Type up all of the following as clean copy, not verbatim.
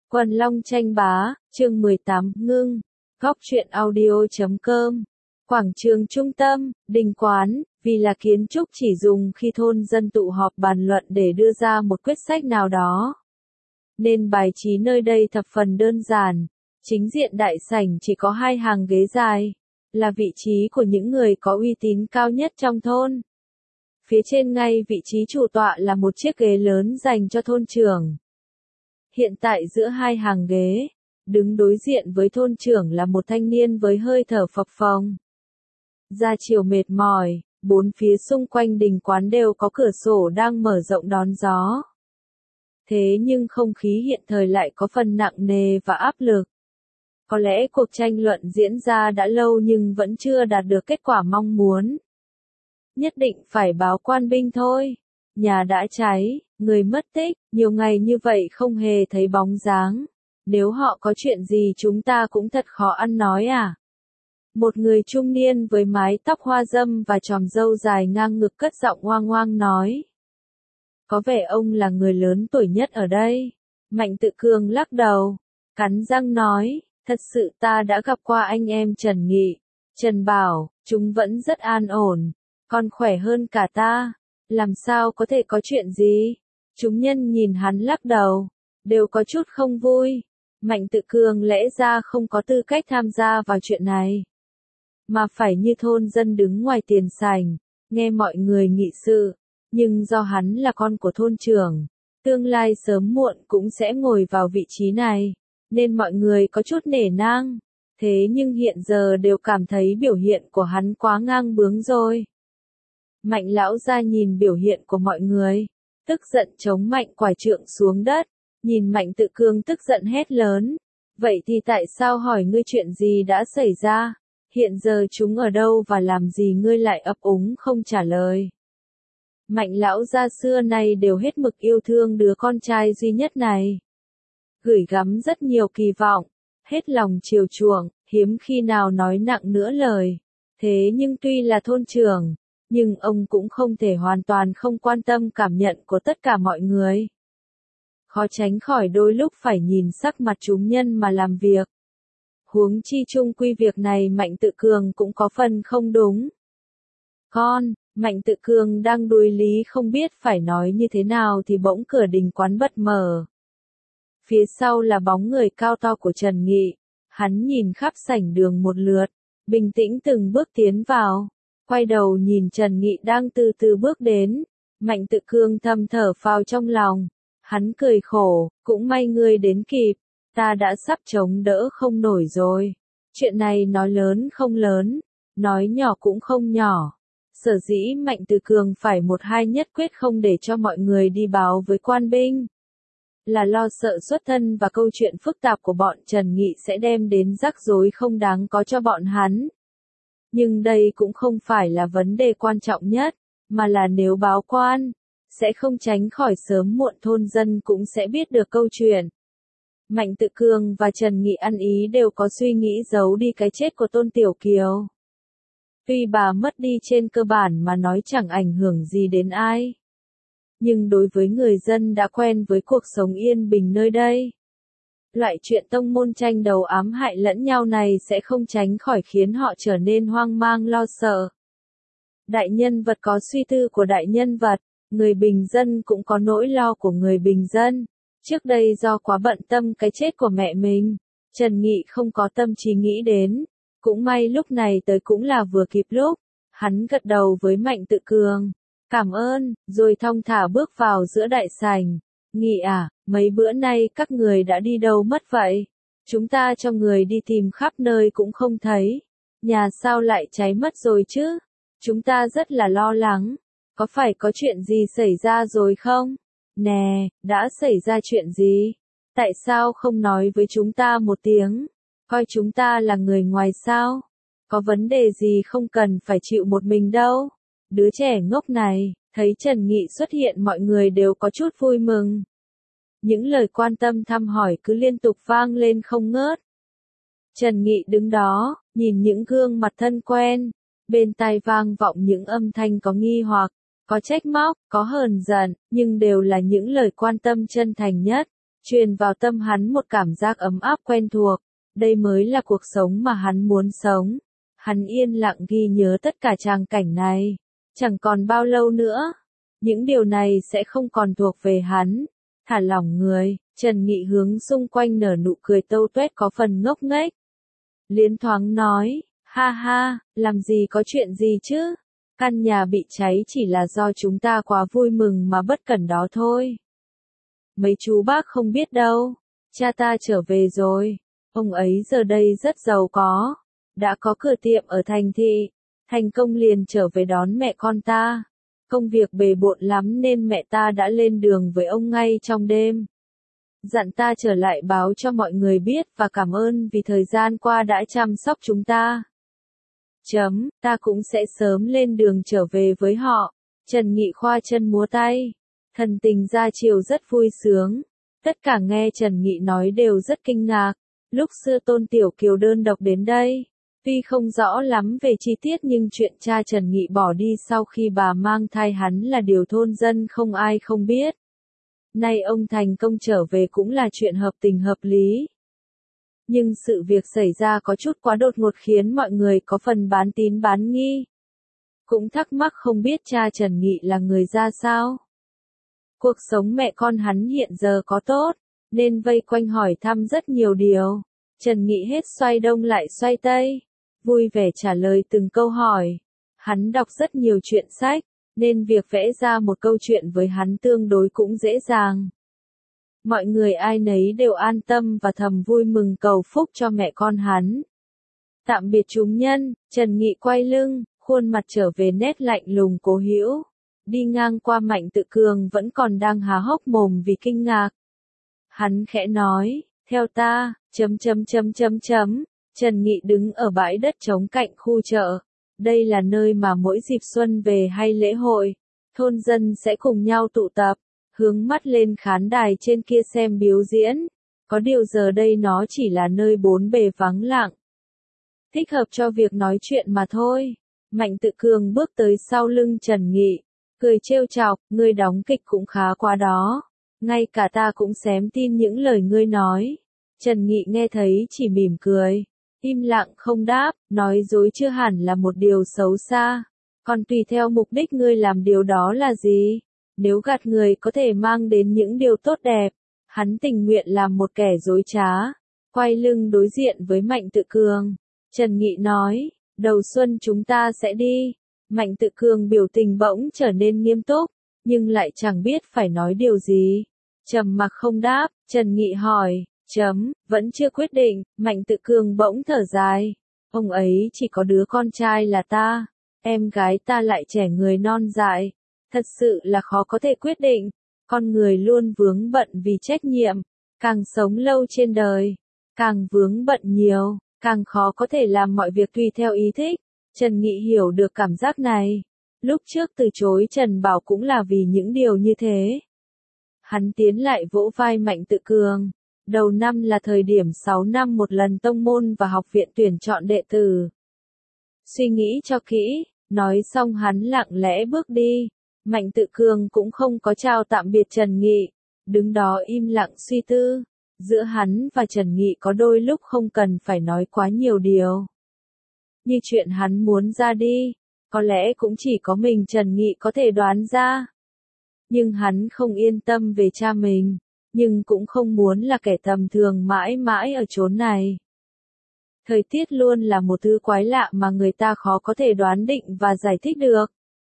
Quần Long tranh bá, chương 18, ngưng. Góc truyện audio.com. Quảng trường trung tâm, đình quán, vì là kiến trúc chỉ dùng khi thôn dân tụ họp bàn luận để đưa ra một quyết sách nào đó. Nên bài trí nơi đây thập phần đơn giản. Chính diện đại sảnh chỉ có 2 hàng ghế dài, là vị trí của những người có uy tín cao nhất trong thôn. Phía trên ngay vị trí chủ tọa là một chiếc ghế lớn dành cho thôn trưởng. Hiện tại giữa 2 hàng ghế, đứng đối diện với thôn trưởng là một thanh niên với hơi thở phập phồng. Da chiều mệt mỏi, bốn phía xung quanh đình quán đều có cửa sổ đang mở rộng đón gió. Thế nhưng không khí hiện thời lại có phần nặng nề và áp lực. Có lẽ cuộc tranh luận diễn ra đã lâu nhưng vẫn chưa đạt được kết quả mong muốn. Nhất định phải báo quan binh thôi. Nhà đã cháy, người mất tích, nhiều ngày như vậy không hề thấy bóng dáng. Nếu họ có chuyện gì chúng ta cũng thật khó ăn nói à. Một người trung niên với mái tóc hoa râm và chòm râu dài ngang ngực cất giọng oang oang nói. Có vẻ ông là người lớn tuổi nhất ở đây. Mạnh Tự Cường lắc đầu, cắn răng nói, thật sự ta đã gặp qua anh em Trần Nghị, Trần Bảo, chúng vẫn rất an ổn, còn khỏe hơn cả ta. Làm sao có thể có chuyện gì? Chúng nhân nhìn hắn lắc đầu, đều có chút không vui. Mạnh Tự Cường lẽ ra không có tư cách tham gia vào chuyện này, mà phải như thôn dân đứng ngoài tiền sảnh, nghe mọi người nghị sự. Nhưng do hắn là con của thôn trưởng, tương lai sớm muộn cũng sẽ ngồi vào vị trí này, nên mọi người có chút nể nang. Thế nhưng hiện giờ đều cảm thấy biểu hiện của hắn quá ngang bướng rồi. Mạnh lão ra nhìn biểu hiện của mọi người, tức giận chống mạnh quải trượng xuống đất, nhìn Mạnh Tự Cường tức giận hét lớn. Vậy thì tại sao hỏi ngươi chuyện gì đã xảy ra? Hiện giờ chúng ở đâu và làm gì ngươi lại ấp úng không trả lời? Mạnh lão gia xưa nay đều hết mực yêu thương đứa con trai duy nhất này. Gửi gắm rất nhiều kỳ vọng, hết lòng chiều chuộng, hiếm khi nào nói nặng nửa lời. Thế nhưng tuy là thôn trưởng, nhưng ông cũng không thể hoàn toàn không quan tâm cảm nhận của tất cả mọi người. Khó tránh khỏi đôi lúc phải nhìn sắc mặt chúng nhân mà làm việc. Huống chi chung quy việc này Mạnh Tự Cường cũng có phần không đúng. Mạnh Tự Cường đang đuối lý không biết phải nói như thế nào thì bỗng cửa đình quán bật mở. Phía sau là bóng người cao to của Trần Nghị. Hắn nhìn khắp sảnh đường một lượt, bình tĩnh từng bước tiến vào. Quay đầu nhìn Trần Nghị đang từ từ bước đến. Mạnh Tự Cường thầm thở phào trong lòng. Hắn cười khổ, cũng may ngươi đến kịp. Ta đã sắp chống đỡ không nổi rồi. Chuyện này nói lớn không lớn, nói nhỏ cũng không nhỏ. Sở dĩ Mạnh Tự Cường phải một hai nhất quyết không để cho mọi người đi báo với quan binh. Là lo sợ xuất thân và câu chuyện phức tạp của bọn Trần Nghị sẽ đem đến rắc rối không đáng có cho bọn hắn. Nhưng đây cũng không phải là vấn đề quan trọng nhất, mà là nếu báo quan, sẽ không tránh khỏi sớm muộn thôn dân cũng sẽ biết được câu chuyện. Mạnh Tự Cường và Trần Nghị ăn ý đều có suy nghĩ giấu đi cái chết của Tôn Tiểu Kiều. Tuy bà mất đi trên cơ bản mà nói chẳng ảnh hưởng gì đến ai. Nhưng đối với người dân đã quen với cuộc sống yên bình nơi đây, loại chuyện tông môn tranh đấu ám hại lẫn nhau này sẽ không tránh khỏi khiến họ trở nên hoang mang lo sợ. Đại nhân vật có suy tư của đại nhân vật, người bình dân cũng có nỗi lo của người bình dân. Trước đây do quá bận tâm cái chết của mẹ mình, Trần Nghị không có tâm trí nghĩ đến. Cũng may lúc này tới cũng là vừa kịp lúc. Hắn gật đầu với Mạnh Tự Cường. Cảm ơn, rồi thong thả bước vào giữa đại sảnh. Nghị à, mấy bữa nay các người đã đi đâu mất vậy? Chúng ta cho người đi tìm khắp nơi cũng không thấy. Nhà sao lại cháy mất rồi chứ? Chúng ta rất là lo lắng. Có phải có chuyện gì xảy ra rồi không? Nè, đã xảy ra chuyện gì? Tại sao không nói với chúng ta một tiếng? Coi chúng ta là người ngoài sao? Có vấn đề gì không cần phải chịu một mình đâu. Đứa trẻ ngốc này, thấy Trần Nghị xuất hiện mọi người đều có chút vui mừng. Những lời quan tâm thăm hỏi cứ liên tục vang lên không ngớt. Trần Nghị đứng đó, nhìn những gương mặt thân quen. Bên tai vang vọng những âm thanh có nghi hoặc, có trách móc, có hờn giận, nhưng đều là những lời quan tâm chân thành nhất. truyền vào tâm hắn một cảm giác ấm áp quen thuộc. Đây mới là cuộc sống mà hắn muốn sống. Hắn yên lặng ghi nhớ tất cả tràng cảnh này. Chẳng còn bao lâu nữa, những điều này sẽ không còn thuộc về hắn. Thả lỏng người, Trần Nghị hướng xung quanh nở nụ cười tâu tuét có phần ngốc nghếch. Liến thoáng nói, ha ha, làm gì có chuyện gì chứ? Căn nhà bị cháy chỉ là do chúng ta quá vui mừng mà bất cẩn đó thôi. Mấy chú bác không biết đâu, cha ta trở về rồi. Ông ấy giờ đây rất giàu có, đã có cửa tiệm ở thành thị, thành công liền trở về đón mẹ con ta. Công việc bề bộn lắm nên mẹ ta đã lên đường với ông ngay trong đêm. Dặn ta trở lại báo cho mọi người biết và cảm ơn vì thời gian qua đã chăm sóc chúng ta. Ta cũng sẽ sớm lên đường trở về với họ. Trần Nghị khoa chân múa tay. Thần tình ra chiều rất vui sướng. Tất cả nghe Trần Nghị nói đều rất kinh ngạc. Lúc xưa Tôn Tiểu Kiều đơn độc đến đây. Tuy không rõ lắm về chi tiết nhưng chuyện cha Trần Nghị bỏ đi sau khi bà mang thai hắn là điều thôn dân không ai không biết. Nay ông thành công trở về cũng là chuyện hợp tình hợp lý. Nhưng sự việc xảy ra có chút quá đột ngột khiến mọi người có phần bán tín bán nghi. Cũng thắc mắc không biết cha Trần Nghị là người ra sao. Cuộc sống mẹ con hắn hiện giờ có tốt, nên vây quanh hỏi thăm rất nhiều điều. Trần Nghị hết xoay đông lại xoay tây, vui vẻ trả lời từng câu hỏi. Hắn đọc rất nhiều chuyện sách, nên việc vẽ ra một câu chuyện với hắn tương đối cũng dễ dàng. Mọi người ai nấy đều an tâm và thầm vui mừng cầu phúc cho mẹ con hắn. Tạm biệt chúng nhân, Trần Nghị quay lưng, khuôn mặt trở về nét lạnh lùng cố hữu. Đi ngang qua Mạnh Tự Cường vẫn còn đang há hốc mồm vì kinh ngạc. Hắn khẽ nói, theo ta, Trần Nghị đứng ở bãi đất trống cạnh khu chợ. Đây là nơi mà mỗi dịp xuân về hay lễ hội, thôn dân sẽ cùng nhau tụ tập, hướng mắt lên khán đài trên kia xem biểu diễn. Có điều giờ đây nó chỉ là nơi bốn bề vắng lặng. Thích hợp cho việc nói chuyện mà thôi. Mạnh Tự Cường bước tới sau lưng Trần Nghị, cười trêu chọc, ngươi đóng kịch cũng khá quá đó. Ngay cả ta cũng xém tin những lời ngươi nói. Trần Nghị nghe thấy chỉ mỉm cười. Im lặng không đáp, nói dối chưa hẳn là một điều xấu xa. Còn tùy theo mục đích ngươi làm điều đó là gì. Nếu gạt người có thể mang đến những điều tốt đẹp, hắn tình nguyện làm một kẻ dối trá. Quay lưng đối diện với Mạnh Tự Cường, Trần Nghị nói, đầu xuân chúng ta sẽ đi. Mạnh Tự Cường biểu tình bỗng trở nên nghiêm túc, nhưng lại chẳng biết phải nói điều gì. Trầm mặc không đáp, Trần Nghị hỏi, vẫn chưa quyết định. Mạnh Tự Cường bỗng thở dài. Ông ấy chỉ có đứa con trai là ta, em gái ta lại trẻ người non dại. Thật sự là khó có thể quyết định. Con người luôn vướng bận vì trách nhiệm. Càng sống lâu trên đời, càng vướng bận nhiều, càng khó có thể làm mọi việc tùy theo ý thích. Trần Nghị hiểu được cảm giác này. Lúc trước từ chối Trần Bảo cũng là vì những điều như thế. Hắn tiến lại vỗ vai Mạnh Tự Cường. Đầu năm là thời điểm 6 năm một lần tông môn và học viện tuyển chọn đệ tử. Suy nghĩ cho kỹ, nói xong hắn lặng lẽ bước đi. Mạnh Tự Cường cũng không có chào tạm biệt Trần Nghị, đứng đó im lặng suy tư. Giữa hắn và Trần Nghị có đôi lúc không cần phải nói quá nhiều điều. Như chuyện hắn muốn ra đi, có lẽ cũng chỉ có mình Trần Nghị có thể đoán ra. Nhưng hắn không yên tâm về cha mình, nhưng cũng không muốn là kẻ tầm thường mãi mãi ở chốn này. Thời tiết luôn là một thứ quái lạ mà người ta khó có thể đoán định và giải thích được.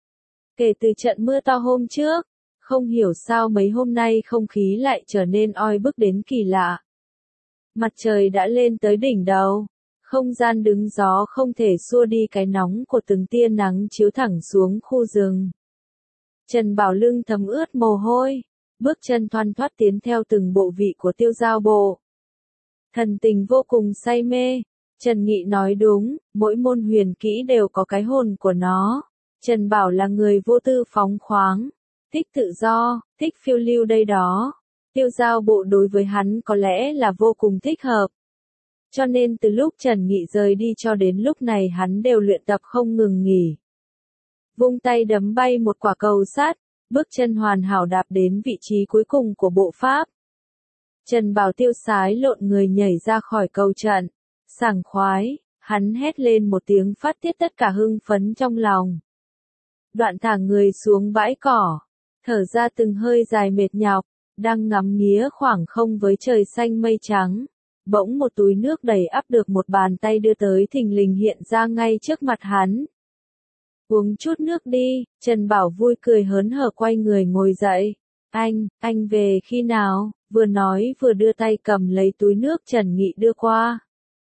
Kể từ trận mưa to hôm trước, không hiểu sao mấy hôm nay không khí lại trở nên oi bức đến kỳ lạ. Mặt trời đã lên tới đỉnh đầu, không gian đứng gió không thể xua đi cái nóng của từng tia nắng chiếu thẳng xuống khu rừng. Trần Bảo lưng thấm ướt mồ hôi, bước chân thoăn thoắt tiến theo từng bộ vị của Tiêu Giao Bộ. Thần tình vô cùng say mê. Trần Nghị nói đúng, mỗi môn huyền kỹ đều có cái hồn của nó. Trần Bảo là người vô tư phóng khoáng, thích tự do, thích phiêu lưu đây đó. Tiêu Giao Bộ đối với hắn có lẽ là vô cùng thích hợp. Cho nên từ lúc Trần Nghị rời đi cho đến lúc này hắn đều luyện tập không ngừng nghỉ. Vung tay đấm bay một quả cầu sắt, bước chân hoàn hảo đạp đến vị trí cuối cùng của bộ pháp. Trần Bảo tiêu sái lộn người nhảy ra khỏi cầu trận. Sảng khoái, hắn hét lên một tiếng phát tiết tất cả hưng phấn trong lòng. Đoạn thả người xuống bãi cỏ, thở ra từng hơi dài mệt nhọc, đang ngắm nghía khoảng không với trời xanh mây trắng. Bỗng một túi nước đầy ắp được một bàn tay đưa tới thình lình hiện ra ngay trước mặt hắn. Uống chút nước đi, Trần Bảo vui cười hớn hở quay người ngồi dậy. Anh về khi nào? Vừa nói vừa đưa tay cầm lấy túi nước Trần Nghị đưa qua.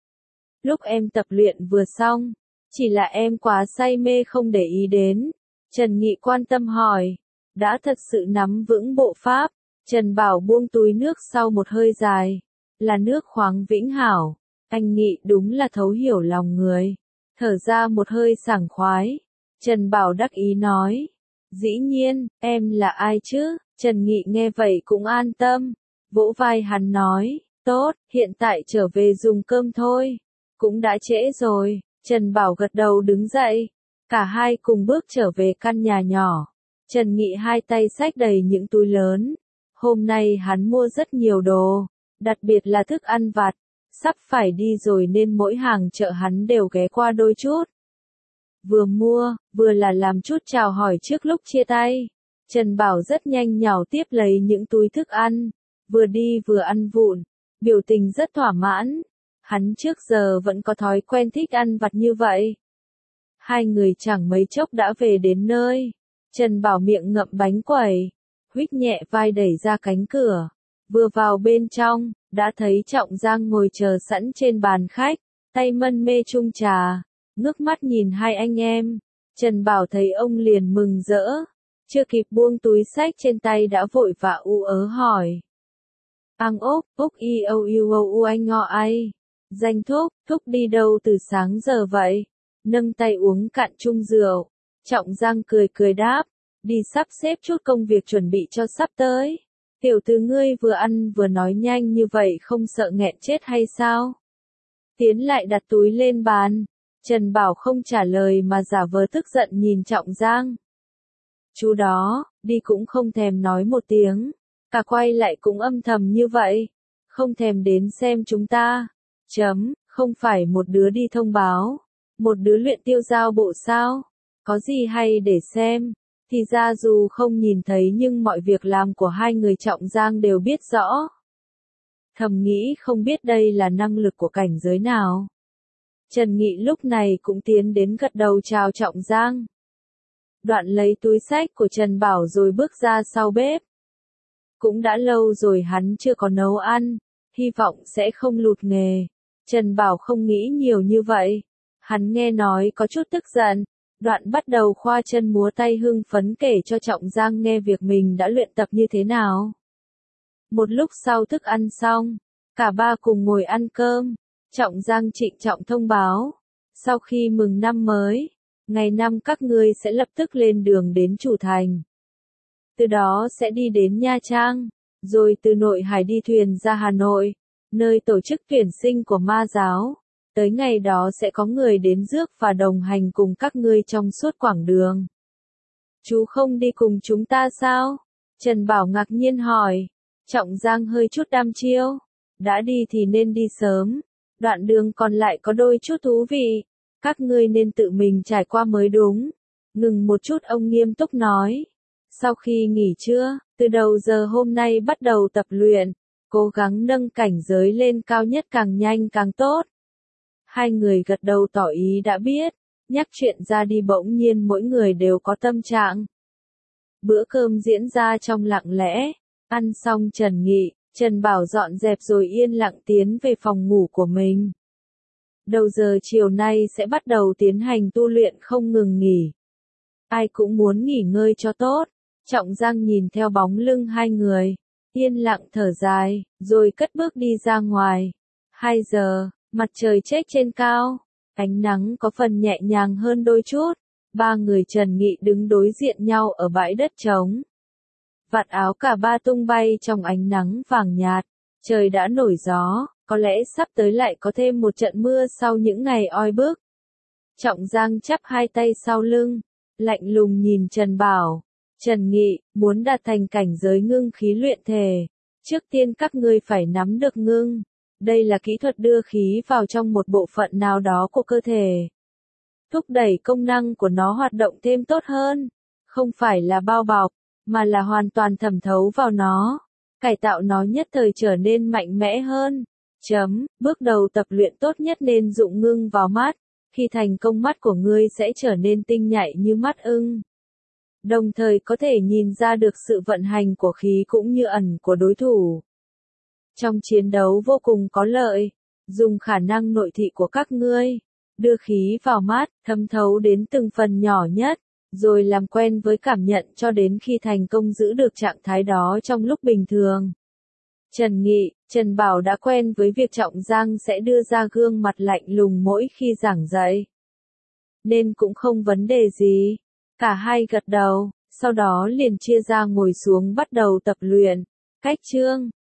Lúc em tập luyện vừa xong, chỉ là em quá say mê không để ý đến. Trần Nghị quan tâm hỏi, đã thật sự nắm vững bộ pháp. Trần Bảo buông túi nước sau một hơi dài, là nước khoáng Vĩnh Hảo. Anh Nghị đúng là thấu hiểu lòng người. Thở ra một hơi sảng khoái. Trần Bảo đắc ý nói, dĩ nhiên, em là ai chứ? Trần Nghị nghe vậy cũng an tâm, vỗ vai hắn nói, tốt, hiện tại trở về dùng cơm thôi, cũng đã trễ rồi. Trần Bảo gật đầu đứng dậy, cả hai cùng bước trở về căn nhà nhỏ. Trần Nghị hai tay xách đầy những túi lớn, hôm nay hắn mua rất nhiều đồ, đặc biệt là thức ăn vặt, sắp phải đi rồi nên mỗi hàng chợ hắn đều ghé qua đôi chút. Vừa mua, vừa là làm chút chào hỏi trước lúc chia tay. Trần Bảo rất nhanh nhào tiếp lấy những túi thức ăn, vừa đi vừa ăn vụn, biểu tình rất thỏa mãn. Hắn trước giờ vẫn có thói quen thích ăn vặt như vậy. Hai người chẳng mấy chốc đã về đến nơi. Trần Bảo miệng ngậm bánh quẩy, huýt nhẹ vai đẩy ra cánh cửa. Vừa vào bên trong, đã thấy Trọng Giang ngồi chờ sẵn trên bàn khách, tay mân mê chung trà, ngước mắt nhìn hai anh em. Trần Bảo thấy ông liền mừng rỡ, chưa kịp buông túi xách trên tay đã vội vã u ớ hỏi. Ang ốc y âu yêu âu u anh ngọ ai. Danh thúc đi đâu từ sáng giờ vậy? Nâng tay uống cạn chung rượu. Trọng Giang cười đáp, đi sắp xếp chút công việc chuẩn bị cho sắp tới. Tiểu tử ngươi vừa ăn vừa nói nhanh như vậy không sợ nghẹn chết hay sao? Tiến lại đặt túi lên bàn. Trần Bảo không trả lời mà giả vờ tức giận nhìn Trọng Giang. Chú đó, đi cũng không thèm nói một tiếng. Cả quay lại cũng âm thầm như vậy. Không thèm đến xem chúng ta. Không phải một đứa đi thông báo. Một đứa luyện tiêu giao bộ sao? Có gì hay để xem? Thì ra dù không nhìn thấy nhưng mọi việc làm của hai người Trọng Giang đều biết rõ. Thầm nghĩ không biết đây là năng lực của cảnh giới nào. Trần Nghị lúc này cũng tiến đến gật đầu chào Trọng Giang. Đoạn lấy túi xách của Trần Bảo rồi bước ra sau bếp. Cũng đã lâu rồi hắn chưa có nấu ăn, hy vọng sẽ không lụt nghề. Trần Bảo không nghĩ nhiều như vậy. Hắn nghe nói có chút tức giận, đoạn bắt đầu khoa chân múa tay hưng phấn kể cho Trọng Giang nghe việc mình đã luyện tập như thế nào. Một lúc sau thức ăn xong, cả ba cùng ngồi ăn cơm. Trọng Giang trịnh trọng thông báo, sau khi mừng năm mới, ngày năm các ngươi sẽ lập tức lên đường đến Chủ Thành. Từ đó sẽ đi đến Nha Trang, rồi từ Nội Hải đi thuyền ra Hà Nội, nơi tổ chức tuyển sinh của Ma giáo. Tới ngày đó sẽ có người đến rước và đồng hành cùng các ngươi trong suốt quãng đường. Chú không đi cùng chúng ta sao? Trần Bảo ngạc nhiên hỏi. Trọng Giang hơi chút đăm chiêu. Đã đi thì nên đi sớm. Đoạn đường còn lại có đôi chút thú vị. Các ngươi nên tự mình trải qua mới đúng. Ngừng một chút ông nghiêm túc nói. Sau khi nghỉ trưa, từ đầu giờ hôm nay bắt đầu tập luyện. Cố gắng nâng cảnh giới lên cao nhất càng nhanh càng tốt. Hai người gật đầu tỏ ý đã biết. Nhắc chuyện ra đi bỗng nhiên mỗi người đều có tâm trạng. Bữa cơm diễn ra trong lặng lẽ. Ăn xong Trần Bảo dọn dẹp rồi yên lặng tiến về phòng ngủ của mình. Đầu giờ chiều nay sẽ bắt đầu tiến hành tu luyện không ngừng nghỉ. Ai cũng muốn nghỉ ngơi cho tốt. Trọng Giang nhìn theo bóng lưng hai người, yên lặng thở dài, rồi cất bước đi ra ngoài. 2 giờ, mặt trời chếch trên cao, ánh nắng có phần nhẹ nhàng hơn đôi chút. Ba người Trần Nghị đứng đối diện nhau ở bãi đất trống. Vạt áo cả ba tung bay trong ánh nắng vàng nhạt, trời đã nổi gió, có lẽ sắp tới lại có thêm một trận mưa sau những ngày oi bức. Trọng Giang chắp hai tay sau lưng, lạnh lùng nhìn Trần Bảo. Trần Nghị, muốn đạt thành cảnh giới ngưng khí luyện thể, Trước tiên các ngươi phải nắm được ngưng. Đây là kỹ thuật đưa khí vào trong một bộ phận nào đó của cơ thể. Thúc đẩy công năng của nó hoạt động thêm tốt hơn. Không phải là bao bọc, mà là hoàn toàn thẩm thấu vào nó. Cải tạo nó nhất thời trở nên mạnh mẽ hơn. Bước đầu tập luyện tốt nhất nên dụng ngưng vào mắt. Khi thành công mắt của ngươi sẽ trở nên tinh nhạy như mắt ưng. Đồng thời có thể nhìn ra được sự vận hành của khí cũng như ẩn của đối thủ. Trong chiến đấu vô cùng có lợi, dùng khả năng nội thị của các ngươi, đưa khí vào mắt, thấm thấu đến từng phần nhỏ nhất, rồi làm quen với cảm nhận cho đến khi thành công giữ được trạng thái đó trong lúc bình thường. Trần Nghị, Trần Bảo đã quen với việc Trọng Giang sẽ đưa ra gương mặt lạnh lùng mỗi khi giảng dạy. Nên cũng không vấn đề gì. Cả hai gật đầu, sau đó liền chia ra ngồi xuống bắt đầu tập luyện. Cách chương